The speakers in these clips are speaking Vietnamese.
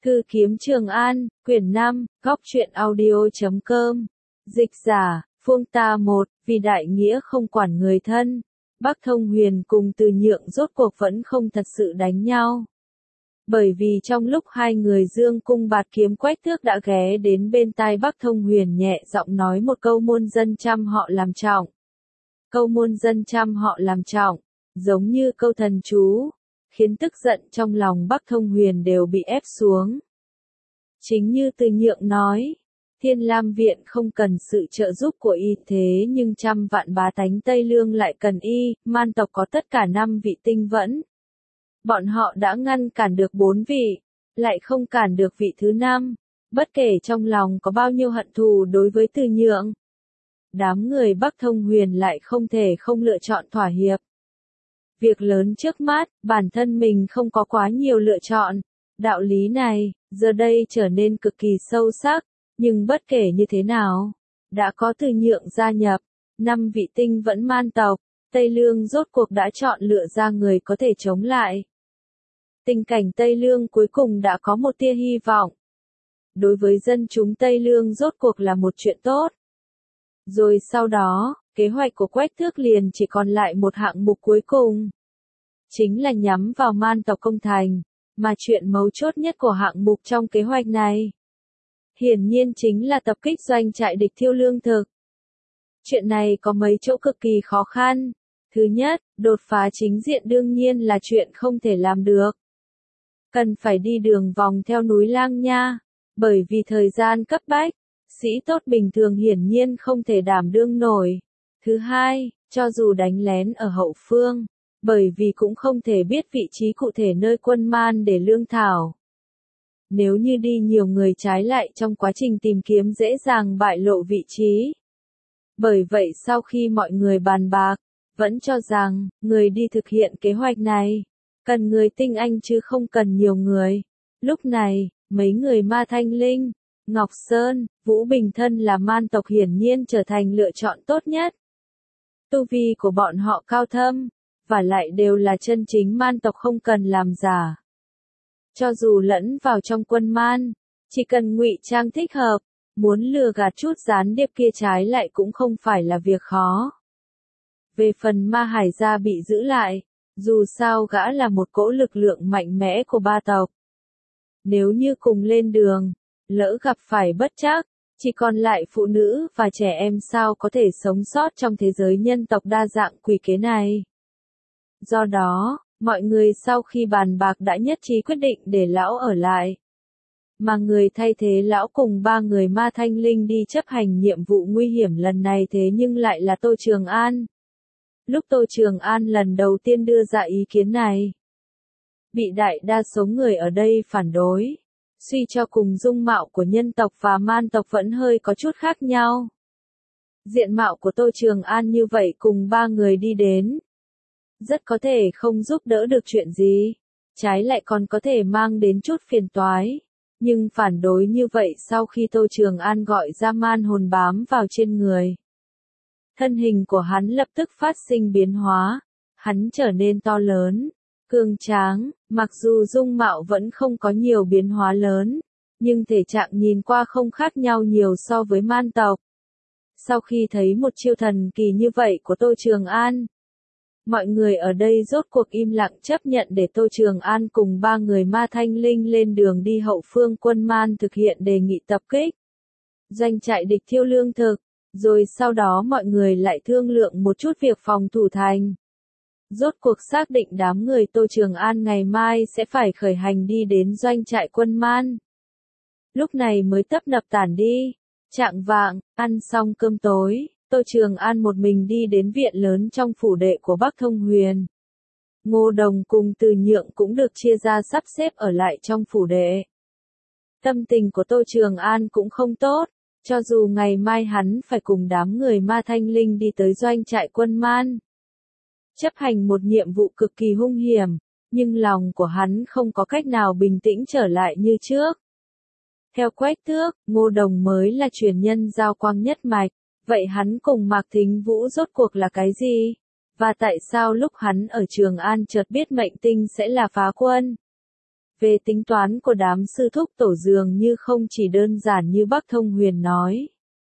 Thư kiếm Trường An, quyển 5, góc truyện audio.com. Dịch giả, Phương Ta 1, vì đại nghĩa không quản người thân. Bắc Thông Huyền cùng Từ Nhượng rốt cuộc vẫn không thật sự đánh nhau. Bởi vì trong lúc hai người dương cung bạt kiếm Quách Tước đã ghé đến bên tai Bắc Thông Huyền nhẹ giọng nói một câu muôn dân trăm họ làm trọng. Câu muôn dân trăm họ làm trọng, giống như câu thần chú, khiến tức giận trong lòng Bắc Thông Huyền đều bị ép xuống. Chính như Từ Nhượng nói, Thiên Lam Viện không cần sự trợ giúp của y thế nhưng trăm vạn bá tánh Tây Lương lại cần y, man tộc có tất cả 5 vị tinh vẫn. Bọn họ đã ngăn cản được 4 vị, lại không cản được vị thứ 5, bất kể trong lòng có bao nhiêu hận thù đối với Từ Nhượng. Đám người Bắc Thông Huyền lại không thể không lựa chọn thỏa hiệp. Việc lớn trước mắt, bản thân mình không có quá nhiều lựa chọn. Đạo lý này, giờ đây trở nên cực kỳ sâu sắc, nhưng bất kể như thế nào, đã có Từ Nhượng gia nhập, 5 vị tinh vẫn man tộc, Tây Lương rốt cuộc đã chọn lựa ra người có thể chống lại. Tình cảnh Tây Lương cuối cùng đã có một tia hy vọng. Đối với dân chúng Tây Lương rốt cuộc là một chuyện tốt. Rồi sau đó, kế hoạch của Quách Tước liền chỉ còn lại một hạng mục cuối cùng. Chính là nhắm vào man tộc công thành, mà chuyện mấu chốt nhất của hạng mục trong kế hoạch này. Hiển nhiên chính là tập kích doanh trại địch thiêu lương thực. Chuyện này có mấy chỗ cực kỳ khó khăn. Thứ nhất, đột phá chính diện đương nhiên là chuyện không thể làm được. Cần phải đi đường vòng theo núi Lang Nha, bởi vì thời gian cấp bách. Sĩ tốt bình thường hiển nhiên không thể đảm đương nổi. Thứ hai, cho dù đánh lén ở hậu phương, bởi vì cũng không thể biết vị trí cụ thể nơi quân man để lương thảo. Nếu như đi nhiều người trái lại trong quá trình tìm kiếm dễ dàng bại lộ vị trí. Bởi vậy sau khi mọi người bàn bạc, vẫn cho rằng, người đi thực hiện kế hoạch này, cần người tinh anh chứ không cần nhiều người. Lúc này, mấy người Ma Thanh Linh, Ngọc Sơn, Vũ Bình Thân là man tộc hiển nhiên trở thành lựa chọn tốt nhất. Tu vi của bọn họ cao thâm, và lại đều là chân chính man tộc không cần làm giả. Cho dù lẫn vào trong quân man, chỉ cần ngụy trang thích hợp, muốn lừa gạt chút gián điệp kia trái lại cũng không phải là việc khó. Về phần Ma Hải Gia bị giữ lại, dù sao gã là một cỗ lực lượng mạnh mẽ của ba tộc. Nếu như cùng lên đường, lỡ gặp phải bất trắc, chỉ còn lại phụ nữ và trẻ em sao có thể sống sót trong thế giới nhân tộc đa dạng quỷ kế này. Do đó, mọi người sau khi bàn bạc đã nhất trí quyết định để lão ở lại. Mà người thay thế lão cùng 3 người Ma Thanh Linh đi chấp hành nhiệm vụ nguy hiểm lần này thế nhưng lại là Tô Trường An. Lúc Tô Trường An lần đầu tiên đưa ra ý kiến này, bị đại đa số người ở đây phản đối. Suy cho cùng dung mạo của nhân tộc và man tộc vẫn hơi có chút khác nhau. Diện mạo của Tô Trường An như vậy cùng 3 người đi đến, rất có thể không giúp đỡ được chuyện gì, trái lại còn có thể mang đến chút phiền toái. Nhưng phản đối như vậy sau khi Tô Trường An gọi ra man hồn bám vào trên người. Thân hình của hắn lập tức phát sinh biến hóa, hắn trở nên to lớn, cường tráng, mặc dù dung mạo vẫn không có nhiều biến hóa lớn, nhưng thể trạng nhìn qua không khác nhau nhiều so với man tộc. Sau khi thấy một chiêu thần kỳ như vậy của Tô Trường An, mọi người ở đây rốt cuộc im lặng chấp nhận để Tô Trường An cùng 3 người Ma Thanh Linh lên đường đi hậu phương quân man thực hiện đề nghị tập kích doanh trại địch thiêu lương thực, rồi sau đó mọi người lại thương lượng một chút việc phòng thủ thành. Rốt cuộc xác định đám người Tô Trường An ngày mai sẽ phải khởi hành đi đến doanh trại quân man. Lúc này mới tấp nập tản đi. Chạng vạng, ăn xong cơm tối, Tô Trường An một mình đi đến viện lớn trong phủ đệ của Bắc Thông Huyền. Ngô Đồng cùng Từ Nhượng cũng được chia ra sắp xếp ở lại trong phủ đệ. Tâm tình của Tô Trường An cũng không tốt, cho dù ngày mai hắn phải cùng đám người Ma Thanh Linh đi tới doanh trại quân man. Chấp hành một nhiệm vụ cực kỳ hung hiểm, nhưng lòng của hắn không có cách nào bình tĩnh trở lại như trước. Theo Quách Tước, Ngô Đồng mới là truyền nhân giao quang nhất mạch, vậy hắn cùng Mạc Thính Vũ rốt cuộc là cái gì? Và tại sao lúc hắn ở Trường An chợt biết mệnh tinh sẽ là phá quân? Về tính toán của đám sư thúc tổ dường như không chỉ đơn giản như Bắc Thông Huyền nói.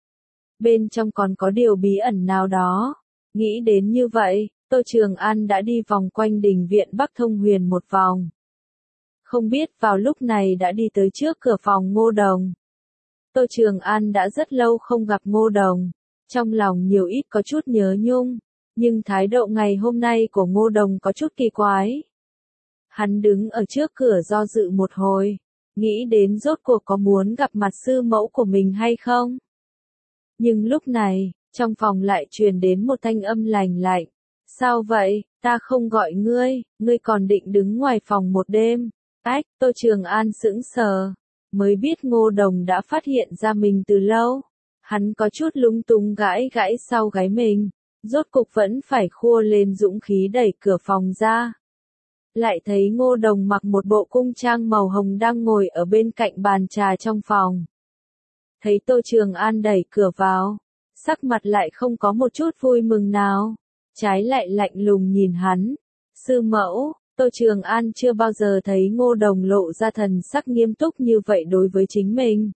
Bên trong còn có điều bí ẩn nào đó. Nghĩ đến như vậy, Tô Trường An đã đi vòng quanh đình viện Bắc Thông Huyền một vòng. Không biết vào lúc này đã đi tới trước cửa phòng Ngô Đồng. Tô Trường An đã rất lâu không gặp Ngô Đồng. Trong lòng nhiều ít có chút nhớ nhung. Nhưng thái độ ngày hôm nay của Ngô Đồng có chút kỳ quái. Hắn đứng ở trước cửa do dự một hồi. Nghĩ đến rốt cuộc có muốn gặp mặt sư mẫu của mình hay không. Nhưng lúc này, trong phòng lại truyền đến một thanh âm lành lạnh. Sao vậy, ta không gọi ngươi còn định đứng ngoài phòng một đêm. Ách, Tô Trường An sững sờ. Mới biết Ngô Đồng đã phát hiện ra mình từ lâu. Hắn có chút lung tung gãi gãi sau gáy mình. Rốt cục vẫn phải khua lên dũng khí đẩy cửa phòng ra. Lại thấy Ngô Đồng mặc một bộ cung trang màu hồng đang ngồi ở bên cạnh bàn trà trong phòng. Thấy Tô Trường An đẩy cửa vào, sắc mặt lại không có một chút vui mừng nào, trái lại lạnh lùng nhìn hắn. Sư mẫu, Tô Trường An chưa bao giờ thấy Ngô Đồng lộ ra thần sắc nghiêm túc như vậy đối với chính mình.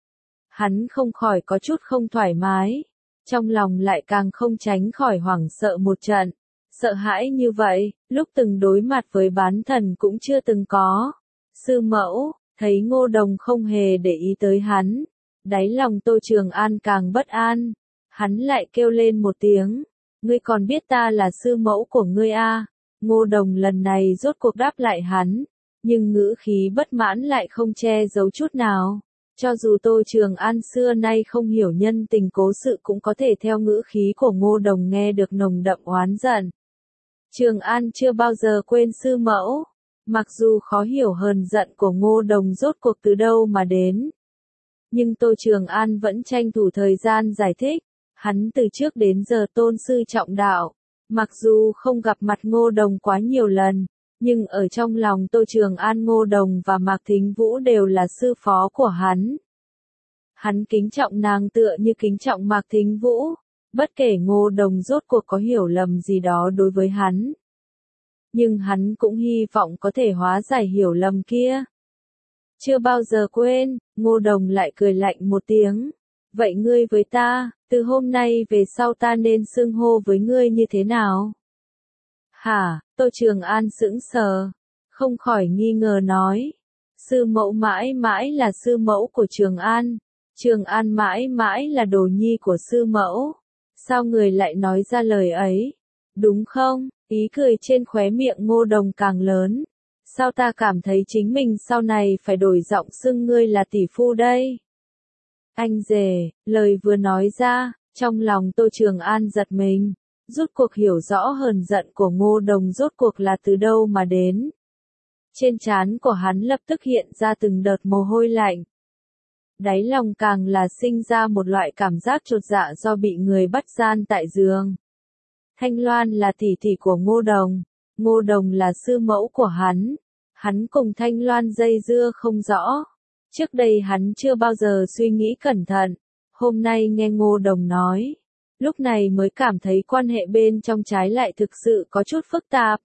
Hắn không khỏi có chút không thoải mái, trong lòng lại càng không tránh khỏi hoảng sợ một trận. Sợ hãi như vậy, lúc từng đối mặt với bán thần cũng chưa từng có. Sư mẫu, thấy Ngô Đồng không hề để ý tới hắn. Đáy lòng Tô Trường An càng bất an. Hắn lại kêu lên một tiếng. Ngươi còn biết ta là sư mẫu của ngươi à? Ngô Đồng lần này rốt cuộc đáp lại hắn. Nhưng ngữ khí bất mãn lại không che giấu chút nào. Cho dù Tô Trường An xưa nay không hiểu nhân tình cố sự cũng có thể theo ngữ khí của Ngô Đồng nghe được nồng đậm oán giận. Trường An chưa bao giờ quên sư mẫu. Mặc dù khó hiểu hờn giận của Ngô Đồng rốt cuộc từ đâu mà đến. Nhưng Tô Trường An vẫn tranh thủ thời gian giải thích. Hắn từ trước đến giờ tôn sư trọng đạo. Mặc dù không gặp mặt Ngô Đồng quá nhiều lần. Nhưng ở trong lòng Tô Trường An, Ngô Đồng và Mạc Thính Vũ đều là sư phó của hắn. Hắn kính trọng nàng tựa như kính trọng Mạc Thính Vũ. Bất kể Ngô Đồng rốt cuộc có hiểu lầm gì đó đối với hắn. Nhưng hắn cũng hy vọng có thể hóa giải hiểu lầm kia. Chưa bao giờ quên, Ngô Đồng lại cười lạnh một tiếng. Vậy ngươi với ta, từ hôm nay về sau ta nên xưng hô với ngươi như thế nào? Hả, Tô Trường An sững sờ, không khỏi nghi ngờ nói. Sư mẫu mãi mãi là sư mẫu của Trường An. Trường An mãi mãi là đồ nhi của sư mẫu. Sao người lại nói ra lời ấy? Đúng không? Ý cười trên khóe miệng Ngô Đồng càng lớn. Sao ta cảm thấy chính mình sau này phải đổi giọng xưng ngươi là tỷ phu đây? Anh rể, lời vừa nói ra, trong lòng Tô Trường An giật mình. Rốt cuộc hiểu rõ hờn giận của Ngô Đồng rốt cuộc là từ đâu mà đến. Trên trán của hắn lập tức hiện ra từng đợt mồ hôi lạnh. Đáy lòng càng là sinh ra một loại cảm giác chột dạ do bị người bắt gian tại giường. Thanh Loan là tỷ tỷ của Ngô Đồng. Ngô Đồng là sư mẫu của hắn. Hắn cùng Thanh Loan dây dưa không rõ. Trước đây hắn chưa bao giờ suy nghĩ cẩn thận. Hôm nay nghe Ngô Đồng nói. Lúc này mới cảm thấy quan hệ bên trong trái lại thực sự có chút phức tạp.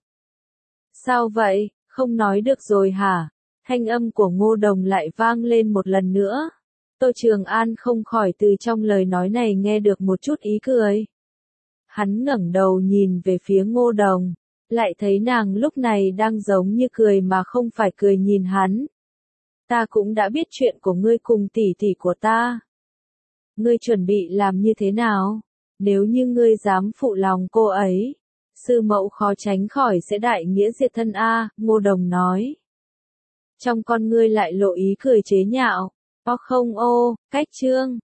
Sao vậy, không nói được rồi hả? Thanh âm của Ngô Đồng lại vang lên một lần nữa. Tô Trường An không khỏi từ trong lời nói này nghe được một chút ý cười. Hắn ngẩng đầu nhìn về phía Ngô Đồng, lại thấy nàng lúc này đang giống như cười mà không phải cười nhìn hắn. Ta cũng đã biết chuyện của ngươi cùng tỷ tỷ của ta. Ngươi chuẩn bị làm như thế nào? Nếu như ngươi dám phụ lòng cô ấy, sư mẫu khó tránh khỏi sẽ đại nghĩa diệt thân a, Ngô Đồng nói. Trong con ngươi lại lộ ý cười chế nhạo. Không ô, cách chương.